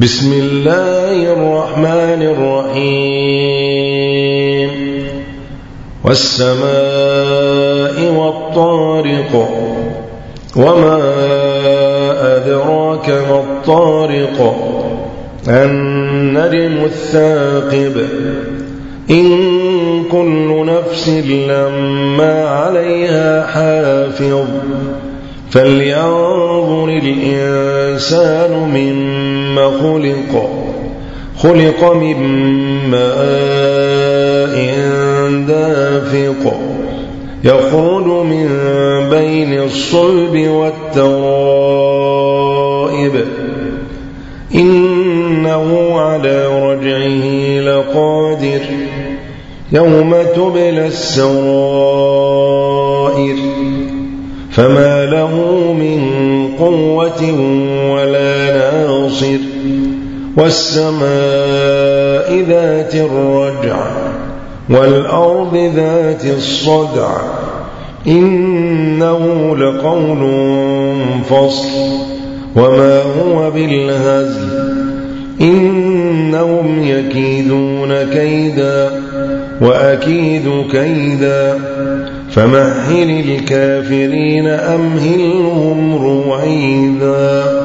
بسم الله الرحمن الرحيم والسماء والطارق وما أدراك ما الطارق النجم الثاقب إن كل نفس لما عليها حافظ فلينظر الإنسان مما خلق من ماء دافق يخرج من بين الصلب والترائب إنه على رجعه لقادر يوم تبلى السرائر فما له من قوة ولا ناصر والسماء ذات الرجع والأرض ذات الصدع إنه لقول فصل وما هو بالهزل إنهم يكيدون كيدا وأكيد كيدا فمهل الكافرين أمهلهم رويدا.